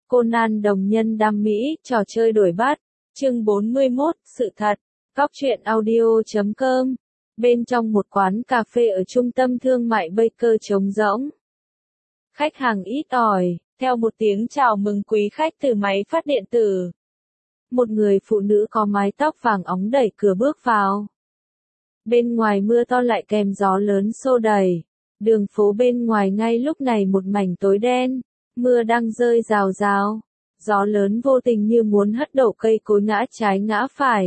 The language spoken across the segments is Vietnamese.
Conan đồng nhân đam mỹ, trò chơi đổi bát. Chương 41, sự thật. Góc truyện audio.com. Bên trong một quán cà phê ở trung tâm thương mại Baker trống rỗng. Khách hàng ít ỏi, theo một tiếng chào mừng quý khách từ máy phát điện tử. Một người phụ nữ có mái tóc vàng óng đẩy cửa bước vào. Bên ngoài mưa to lại kèm gió lớn xô đẩy. Đường phố bên ngoài ngay lúc này một mảnh tối đen. Mưa đang rơi rào rào. Gió lớn vô tình như muốn hất đổ cây cối ngã trái ngã phải.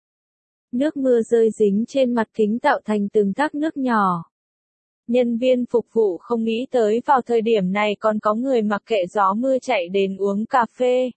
Nước mưa rơi dính trên mặt kính tạo thành từng thác nước nhỏ. Nhân viên phục vụ không nghĩ tới vào thời điểm này còn có người mặc kệ gió mưa chạy đến uống cà phê.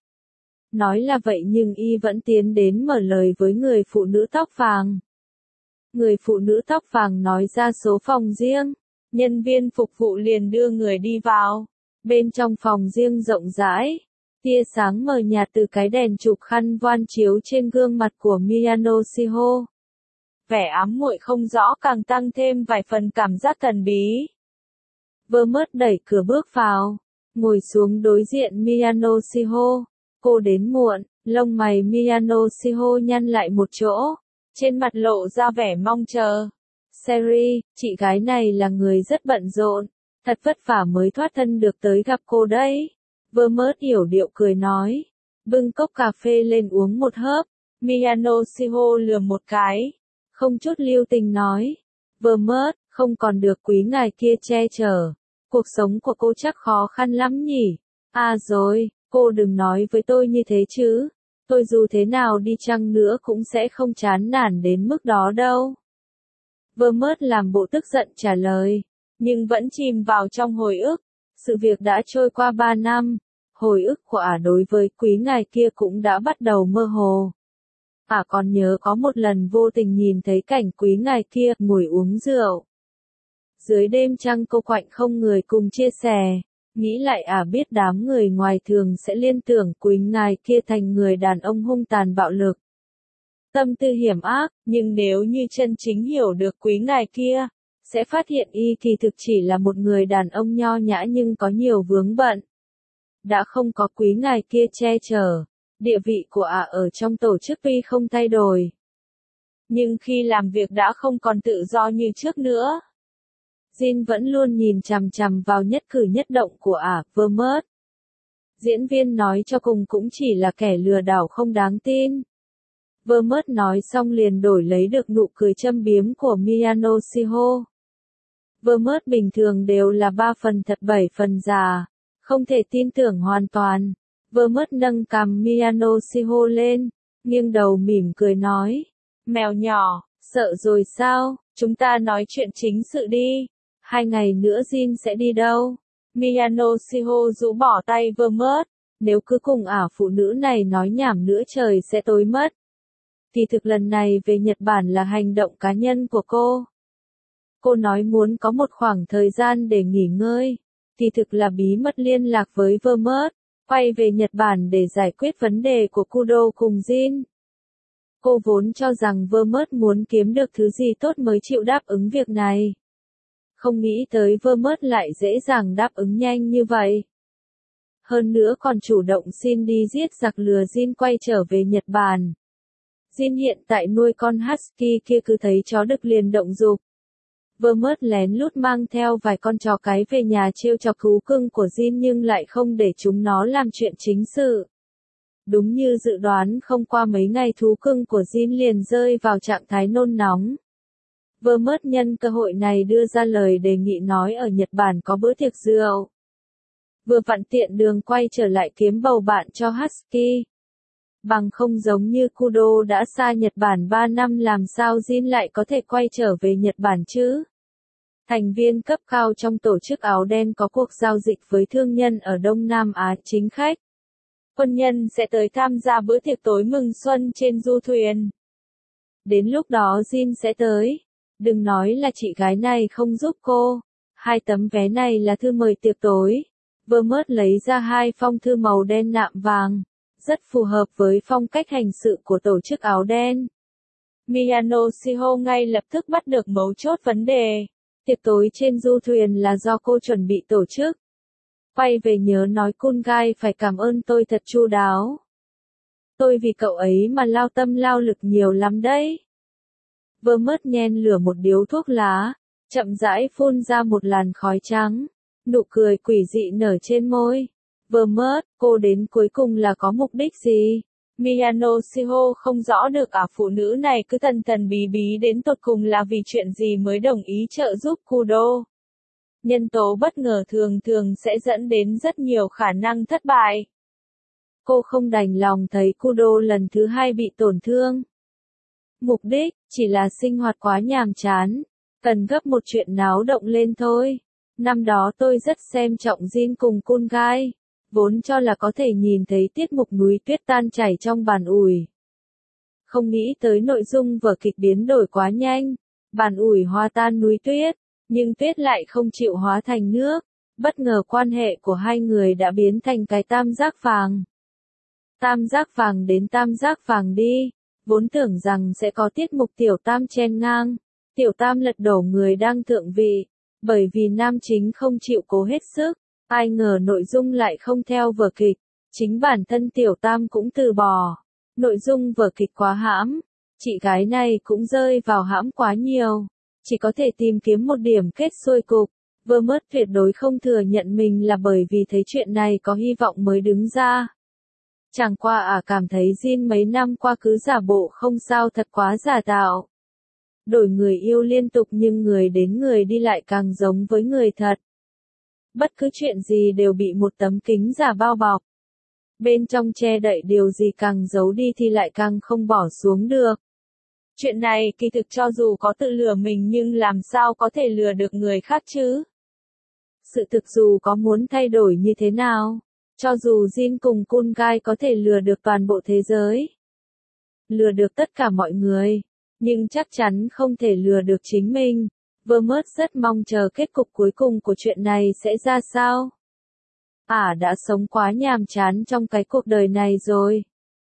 Nói là vậy nhưng y vẫn tiến đến mở lời với người phụ nữ tóc vàng. Người phụ nữ tóc vàng nói ra số phòng riêng. Nhân viên phục vụ liền đưa người đi vào. Bên trong phòng riêng rộng rãi, tia sáng mờ nhạt từ cái đèn chụp khăn voan chiếu trên gương mặt của Miyano Shiho. Vẻ ám muội không rõ càng tăng thêm vài phần cảm giác thần bí. Vermouth đẩy cửa bước vào, ngồi xuống đối diện Miyano Shiho. Cô đến muộn, lông mày Miyano Shiho nhăn lại một chỗ, trên mặt lộ ra vẻ mong chờ. Seri, chị gái này là người rất bận rộn, thật vất vả mới thoát thân được tới gặp cô đấy. Vermouth yểu điệu cười nói, bưng cốc cà phê lên uống một hớp. Miyano Shiho lườm một cái, không chút lưu tình nói, Vermouth, không còn được quý ngài kia che chở, cuộc sống của cô chắc khó khăn lắm nhỉ. À rồi, cô đừng nói với tôi như thế chứ, tôi dù thế nào đi chăng nữa cũng sẽ không chán nản đến mức đó đâu. Vermouth làm bộ tức giận trả lời, nhưng vẫn chìm vào trong hồi ức. Sự việc đã trôi qua 3 năm, hồi ức của ả đối với quý ngài kia cũng đã bắt đầu mơ hồ. Ả còn nhớ có một lần vô tình nhìn thấy cảnh quý ngài kia ngồi uống rượu. Dưới đêm trăng cô quạnh không người cùng chia sẻ, nghĩ lại ả biết đám người ngoài thường sẽ liên tưởng quý ngài kia thành người đàn ông hung tàn bạo lực. Tâm tư hiểm ác, nhưng nếu như chân chính hiểu được quý ngài kia, sẽ phát hiện y thì thực chỉ là một người đàn ông nho nhã nhưng có nhiều vướng bận. Đã không có quý ngài kia che chở, địa vị của ả ở trong tổ chức tuy không thay đổi. Nhưng khi làm việc đã không còn tự do như trước nữa. Jin vẫn luôn nhìn chằm chằm vào nhất cử nhất động của ả, Vermouth. Diễn viên nói cho cùng cũng chỉ là kẻ lừa đảo không đáng tin. Vermouth nói xong liền đổi lấy được nụ cười châm biếm của Miyano Shiho. Vermouth bình thường đều là 3 phần thật 7 phần giả, không thể tin tưởng hoàn toàn. Vermouth nâng cằm Miyano Shiho lên, nghiêng đầu mỉm cười nói, mèo nhỏ, sợ rồi sao, chúng ta nói chuyện chính sự đi. 2 ngày nữa Jin sẽ đi đâu? Miyano Shiho rũ bỏ tay Vermouth, nếu cứ cùng ả phụ nữ này nói nhảm nữa trời sẽ tối mất. Thì thực lần này về Nhật Bản là hành động cá nhân của cô. Cô nói muốn có một khoảng thời gian để nghỉ ngơi, thì thực là bí mật liên lạc với Vermouth, quay về Nhật Bản để giải quyết vấn đề của Kudo cùng Jin. Cô vốn cho rằng Vermouth muốn kiếm được thứ gì tốt mới chịu đáp ứng việc này. Không nghĩ tới Vermouth lại dễ dàng đáp ứng nhanh như vậy. Hơn nữa còn chủ động xin đi giết giặc lừa Jin quay trở về Nhật Bản. Jin hiện tại nuôi con Husky kia cứ thấy chó đực liền động dục. Vermouth lén lút mang theo vài con chó cái về nhà trêu chọc thú cưng của Jin nhưng lại không để chúng nó làm chuyện chính sự. Đúng như dự đoán không qua mấy ngày thú cưng của Jin liền rơi vào trạng thái nôn nóng. Vermouth nhân cơ hội này đưa ra lời đề nghị nói ở Nhật Bản có bữa tiệc rượu. Vừa vặn tiện đường quay trở lại kiếm bầu bạn cho Husky. Bằng không giống như Kudo đã xa Nhật Bản 3 năm làm sao Jin lại có thể quay trở về Nhật Bản chứ? Thành viên cấp cao trong tổ chức áo đen có cuộc giao dịch với thương nhân ở Đông Nam Á chính khách. Quân nhân sẽ tới tham gia bữa tiệc tối mừng xuân trên du thuyền. Đến lúc đó Jin sẽ tới. Đừng nói là chị gái này không giúp cô. 2 tấm vé này là thư mời tiệc tối. Vermouth lấy ra 2 phong thư màu đen nạm vàng. Rất phù hợp với phong cách hành sự của tổ chức áo đen. Miyano Shiho ngay lập tức bắt được mấu chốt vấn đề. Tiệc tối trên du thuyền là do cô chuẩn bị tổ chức. Quay về nhớ nói Cool Guy phải cảm ơn tôi thật chu đáo. Tôi vì cậu ấy mà lao tâm lao lực nhiều lắm đấy. Vermouth nhen lửa một điếu thuốc lá, chậm rãi phun ra một làn khói trắng. Nụ cười quỷ dị nở trên môi. Vermouth, cô đến cuối cùng là có mục đích gì? Miyano Shiho không rõ được phụ nữ này cứ thần thần bí bí đến tột cùng là vì chuyện gì mới đồng ý trợ giúp Kudo. Nhân tố bất ngờ thường thường sẽ dẫn đến rất nhiều khả năng thất bại. Cô không đành lòng thấy Kudo lần thứ hai bị tổn thương. Mục đích, chỉ là sinh hoạt quá nhàm chán. Cần gấp một chuyện náo động lên thôi. Năm đó tôi rất xem trọng Jin cùng Cool Guy. Vốn cho là có thể nhìn thấy tiết mục núi tuyết tan chảy trong bàn ủi. Không nghĩ tới nội dung vở kịch biến đổi quá nhanh. Bàn ủi hòa tan núi tuyết, nhưng tuyết lại không chịu hóa thành nước. Bất ngờ quan hệ của hai người đã biến thành cái tam giác vàng. Tam giác vàng đến tam giác vàng đi. Vốn tưởng rằng sẽ có tiết mục tiểu tam chen ngang. Tiểu tam lật đổ người đang thượng vị. Bởi vì nam chính không chịu cố hết sức. Ai ngờ nội dung lại không theo vở kịch. Chính bản thân tiểu tam cũng từ bỏ. Nội dung vở kịch quá hãm. Chị gái này cũng rơi vào hãm quá nhiều. Chỉ có thể tìm kiếm một điểm kết xuôi cục. Vermouth tuyệt đối không thừa nhận mình là bởi vì thấy chuyện này có hy vọng mới đứng ra. Chẳng qua cảm thấy Jin mấy năm qua cứ giả bộ không sao thật quá giả tạo. Đổi người yêu liên tục nhưng người đến người đi lại càng giống với người thật. Bất cứ chuyện gì đều bị một tấm kính giả bao bọc. Bên trong che đậy điều gì càng giấu đi thì lại càng không bỏ xuống được. Chuyện này kỳ thực cho dù có tự lừa mình nhưng làm sao có thể lừa được người khác chứ? Sự thực dù có muốn thay đổi như thế nào, cho dù Jin cùng Cool Guy có thể lừa được toàn bộ thế giới, lừa được tất cả mọi người, nhưng chắc chắn không thể lừa được chính mình. Vermouth rất mong chờ kết cục cuối cùng của chuyện này sẽ ra sao. Đã sống quá nhàm chán trong cái cuộc đời này rồi.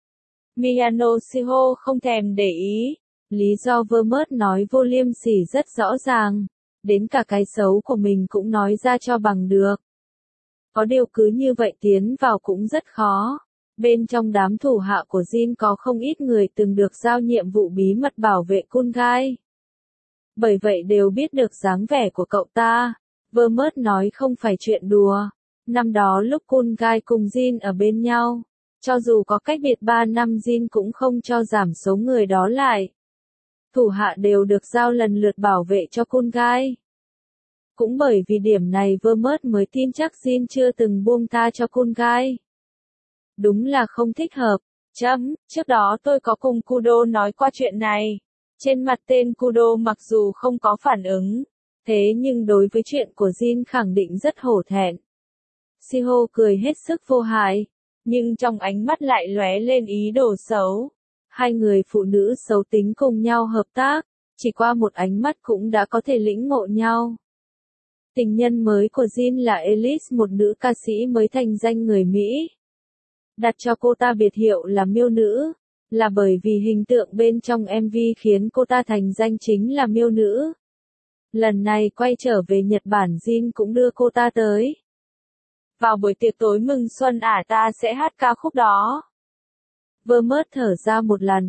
Miyano Shiho không thèm để ý. Lý do Vermouth nói vô liêm sỉ rất rõ ràng. Đến cả cái xấu của mình cũng nói ra cho bằng được. Có điều cứ như vậy tiến vào cũng rất khó. Bên trong đám thủ hạ của Jin có không ít người từng được giao nhiệm vụ bí mật bảo vệ Cool Guy. Bởi vậy đều biết được dáng vẻ của cậu ta. Vermouth nói không phải chuyện đùa. Năm đó lúc Cool Guy cùng Jin ở bên nhau, cho dù có cách biệt 3 năm Jin cũng không cho giảm số người đó lại. Thủ hạ đều được giao lần lượt bảo vệ cho Cool Guy. Cũng bởi vì điểm này Vermouth mới tin chắc Jin chưa từng buông tha cho Cool Guy. Đúng là không thích hợp. Trước đó tôi có cùng Kudo nói qua chuyện này. Trên mặt tên Kudo mặc dù không có phản ứng, thế nhưng đối với chuyện của Jin khẳng định rất hổ thẹn. Shiho cười hết sức vô hại, nhưng trong ánh mắt lại lóe lên ý đồ xấu. Hai người phụ nữ xấu tính cùng nhau hợp tác, chỉ qua một ánh mắt cũng đã có thể lĩnh ngộ nhau. Tình nhân mới của Jin là Elise, một nữ ca sĩ mới thành danh người Mỹ. Đặt cho cô ta biệt hiệu là miêu nữ, là bởi vì hình tượng bên trong MV khiến cô ta thành danh chính là miêu nữ. Lần này quay trở về Nhật Bản Jin cũng đưa cô ta tới. Vào buổi tiệc tối mừng xuân ta sẽ hát ca khúc đó. Vermouth thở ra một làn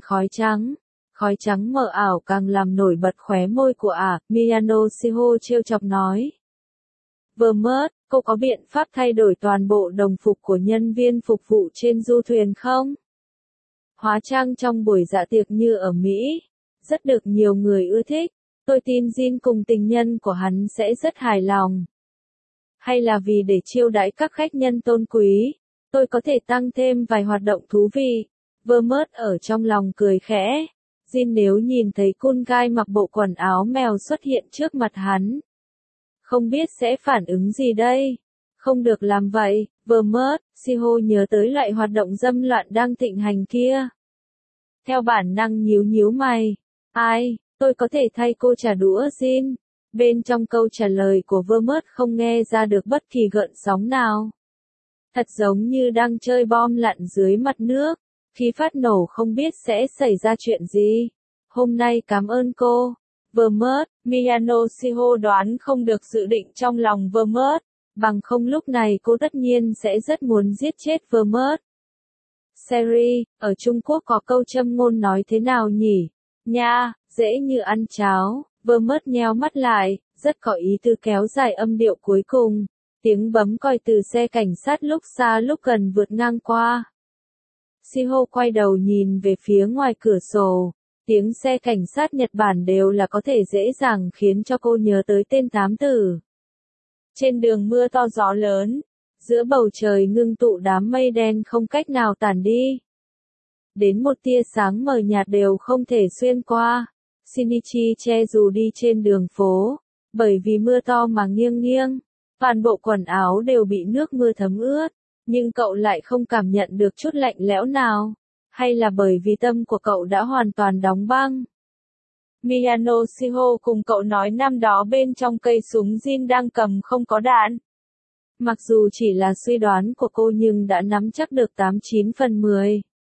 khói trắng mờ ảo càng làm nổi bật khóe môi của Miyano Shiho trêu chọc nói. Vermouth, cô có biện pháp thay đổi toàn bộ đồng phục của nhân viên phục vụ trên du thuyền không? Hóa trang trong buổi dạ tiệc như ở Mỹ, rất được nhiều người ưa thích. Tôi tin Jin cùng tình nhân của hắn sẽ rất hài lòng. Hay là vì để chiêu đãi các khách nhân tôn quý, tôi có thể tăng thêm vài hoạt động thú vị. Vermouth ở trong lòng cười khẽ. Jin nếu nhìn thấy Cool Guy mặc bộ quần áo mèo xuất hiện trước mặt hắn, không biết sẽ phản ứng gì đây? Không được làm vậy, Vermouth. Shiho nhớ tới loại hoạt động dâm loạn đang thịnh hành kia. Theo bản năng nhíu mày. Tôi có thể thay cô trả đũa Jin. Bên trong câu trả lời của Vermouth không nghe ra được bất kỳ gợn sóng nào. Thật giống như đang chơi bom lặn dưới mặt nước. Khi phát nổ không biết sẽ xảy ra chuyện gì. Hôm nay cảm ơn cô. Vermouth. Miyano Shiho đoán không được dự định trong lòng Vermouth. Bằng không lúc này cô tất nhiên sẽ rất muốn giết chết Vermont. Seri, ở Trung Quốc có câu châm ngôn nói thế nào nhỉ? Nha, dễ như ăn cháo. Vermont nheo mắt lại, rất có ý tư kéo dài âm điệu cuối cùng. Tiếng bấm còi từ xe cảnh sát lúc xa lúc gần vượt ngang qua. Shiho quay đầu nhìn về phía ngoài cửa sổ. Tiếng xe cảnh sát Nhật Bản đều là có thể dễ dàng khiến cho cô nhớ tới tên thám tử. Trên đường mưa to gió lớn, giữa bầu trời ngưng tụ đám mây đen không cách nào tản đi. Đến một tia sáng mờ nhạt đều không thể xuyên qua. Shinichi che dù đi trên đường phố, bởi vì mưa to mà nghiêng nghiêng, toàn bộ quần áo đều bị nước mưa thấm ướt, nhưng cậu lại không cảm nhận được chút lạnh lẽo nào, hay là bởi vì tâm của cậu đã hoàn toàn đóng băng. Miyano Shiho cùng cậu nói năm đó bên trong cây súng Jin đang cầm không có đạn. Mặc dù chỉ là suy đoán của cô nhưng đã nắm chắc được 89/10.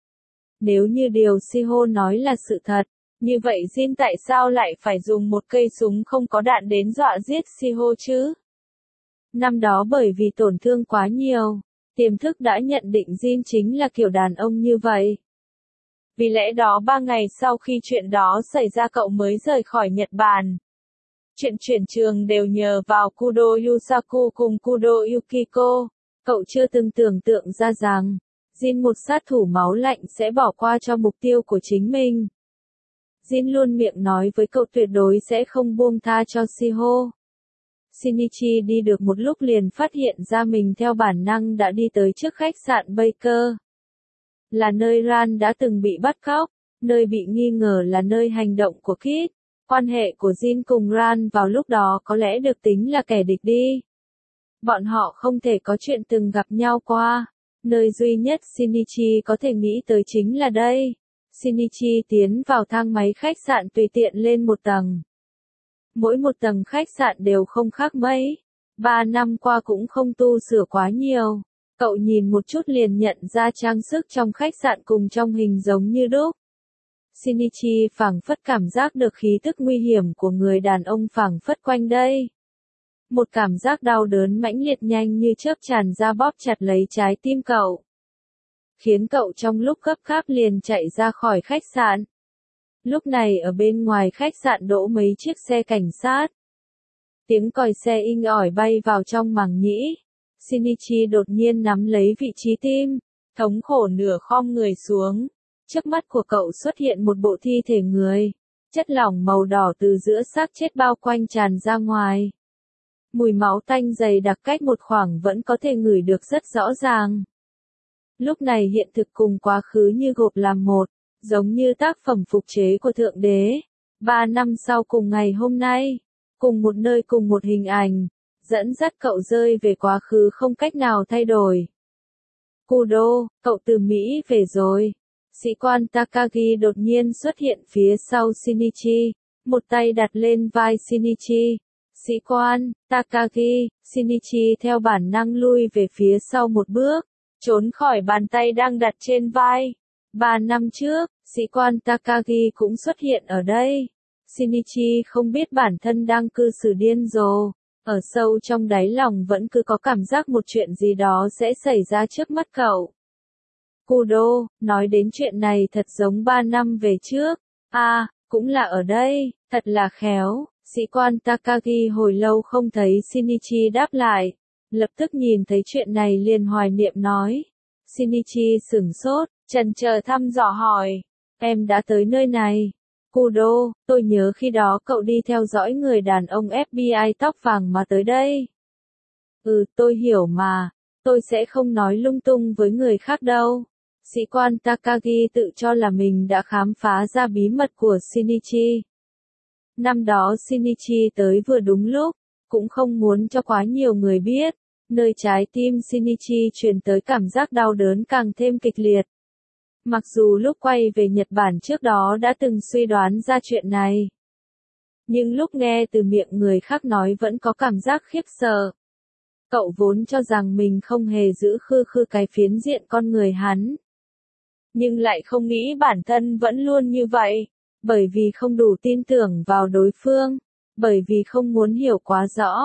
Nếu như điều Shiho nói là sự thật, như vậy Jin tại sao lại phải dùng một cây súng không có đạn đến dọa giết Shiho chứ? Năm đó bởi vì tổn thương quá nhiều, tiềm thức đã nhận định Jin chính là kiểu đàn ông như vậy. Vì lẽ đó 3 ngày sau khi chuyện đó xảy ra cậu mới rời khỏi Nhật Bản. Chuyện chuyển trường đều nhờ vào Kudo Yusaku cùng Kudo Yukiko. Cậu chưa từng tưởng tượng ra rằng, Jin một sát thủ máu lạnh sẽ bỏ qua cho mục tiêu của chính mình. Jin luôn miệng nói với cậu tuyệt đối sẽ không buông tha cho Shiho. Shinichi đi được một lúc liền phát hiện ra mình theo bản năng đã đi tới trước khách sạn Baker. Là nơi Ran đã từng bị bắt cóc, nơi bị nghi ngờ là nơi hành động của Kid. Quan hệ của Jin cùng Ran vào lúc đó có lẽ được tính là kẻ địch đi. Bọn họ không thể có chuyện từng gặp nhau qua. Nơi duy nhất Shinichi có thể nghĩ tới chính là đây. Shinichi tiến vào thang máy khách sạn tùy tiện lên một tầng. Mỗi một tầng khách sạn đều không khác mấy. 3 năm qua cũng không tu sửa quá nhiều. Cậu nhìn một chút liền nhận ra trang sức trong khách sạn cùng trong hình giống như đúc. Shinichi phảng phất cảm giác được khí tức nguy hiểm của người đàn ông phảng phất quanh đây. Một cảm giác đau đớn mãnh liệt nhanh như chớp tràn ra bóp chặt lấy trái tim cậu. Khiến cậu trong lúc gấp gáp liền chạy ra khỏi khách sạn. Lúc này ở bên ngoài khách sạn đỗ mấy chiếc xe cảnh sát. Tiếng còi xe inh ỏi bay vào trong màng nhĩ. Shinichi đột nhiên nắm lấy vị trí tim, thống khổ nửa khom người xuống. Trước mắt của cậu xuất hiện một bộ thi thể người. Chất lỏng màu đỏ từ giữa xác chết bao quanh tràn ra ngoài. Mùi máu tanh dày đặc cách một khoảng vẫn có thể ngửi được rất rõ ràng. Lúc này hiện thực cùng quá khứ như gộp làm một, giống như tác phẩm phục chế của Thượng Đế. 3 năm sau cùng ngày hôm nay, cùng một nơi cùng một hình ảnh, dẫn dắt cậu rơi về quá khứ không cách nào thay đổi. Kudo, cậu từ Mỹ về rồi. Sĩ quan Takagi đột nhiên xuất hiện phía sau Shinichi, một tay đặt lên vai Shinichi. Sĩ quan, Takagi, Shinichi theo bản năng lui về phía sau một bước, trốn khỏi bàn tay đang đặt trên vai. 3 năm trước, sĩ quan Takagi cũng xuất hiện ở đây. Shinichi không biết bản thân đang cư xử điên rồ, ở sâu trong đáy lòng vẫn cứ có cảm giác một chuyện gì đó sẽ xảy ra trước mắt cậu. Kudo, nói đến chuyện này thật giống 3 năm về trước. Cũng là ở đây, thật là khéo. Sĩ quan Takagi hồi lâu không thấy Shinichi đáp lại. Lập tức nhìn thấy chuyện này liền hoài niệm nói. Shinichi sửng sốt, chần chờ thăm dò hỏi. Em đã tới nơi này. Kudo, tôi nhớ khi đó cậu đi theo dõi người đàn ông FBI tóc vàng mà tới đây. Tôi hiểu mà. Tôi sẽ không nói lung tung với người khác đâu. Sĩ quan Takagi tự cho là mình đã khám phá ra bí mật của Shinichi. Năm đó Shinichi tới vừa đúng lúc, cũng không muốn cho quá nhiều người biết, nơi trái tim Shinichi truyền tới cảm giác đau đớn càng thêm kịch liệt. Mặc dù lúc quay về Nhật Bản trước đó đã từng suy đoán ra chuyện này, nhưng lúc nghe từ miệng người khác nói vẫn có cảm giác khiếp sợ. Cậu vốn cho rằng mình không hề giữ khư khư cái phiến diện con người hắn, nhưng lại không nghĩ bản thân vẫn luôn như vậy. Bởi vì không đủ tin tưởng vào đối phương, bởi vì không muốn hiểu quá rõ,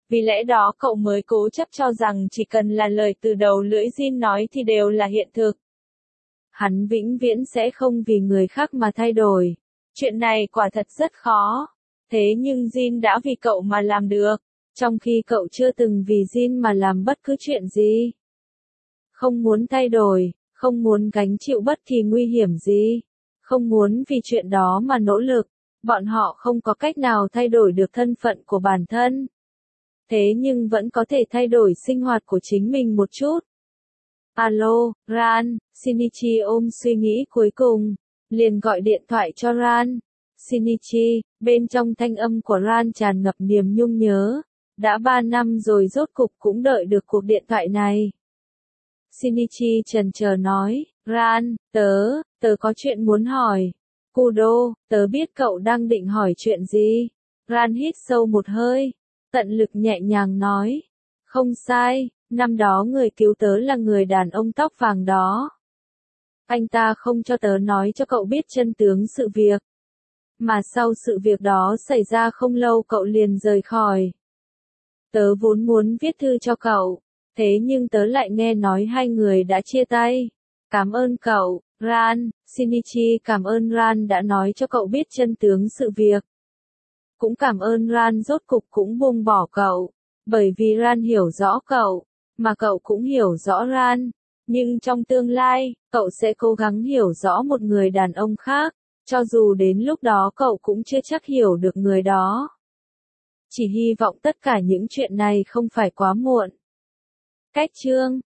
Vì lẽ đó cậu mới cố chấp cho rằng chỉ cần là lời từ đầu lưỡi Jin nói thì đều là hiện thực. Hắn vĩnh viễn sẽ không vì người khác mà thay đổi. Chuyện này quả thật rất khó. Thế nhưng Jin đã vì cậu mà làm được, trong khi cậu chưa từng vì Jin mà làm bất cứ chuyện gì. Không muốn thay đổi, không muốn gánh chịu bất kỳ nguy hiểm gì, không muốn vì chuyện đó mà nỗ lực, bọn họ không có cách nào thay đổi được thân phận của bản thân. Thế nhưng vẫn có thể thay đổi sinh hoạt của chính mình một chút. Alo, Ran, Shinichi ôm suy nghĩ cuối cùng, liền gọi điện thoại cho Ran. Shinichi, bên trong thanh âm của Ran tràn ngập niềm nhung nhớ. Đã 3 năm rồi rốt cục cũng đợi được cuộc điện thoại này. Shinichi chần chờ nói, Ran, tớ có chuyện muốn hỏi. Kudo, tớ biết cậu đang định hỏi chuyện gì. Ran hít sâu một hơi, tận lực nhẹ nhàng nói, không sai, năm đó người cứu tớ là người đàn ông tóc vàng đó. Anh ta không cho tớ nói cho cậu biết chân tướng sự việc. Mà sau sự việc đó xảy ra không lâu cậu liền rời khỏi. Tớ vốn muốn viết thư cho cậu, thế nhưng tớ lại nghe nói hai người đã chia tay. Cảm ơn cậu, Ran. Shinichi cảm ơn Ran đã nói cho cậu biết chân tướng sự việc. Cũng cảm ơn Ran rốt cục cũng buông bỏ cậu, bởi vì Ran hiểu rõ cậu, mà cậu cũng hiểu rõ Ran. Nhưng trong tương lai, cậu sẽ cố gắng hiểu rõ một người đàn ông khác, cho dù đến lúc đó cậu cũng chưa chắc hiểu được người đó. Chỉ hy vọng tất cả những chuyện này không phải quá muộn. Cách chương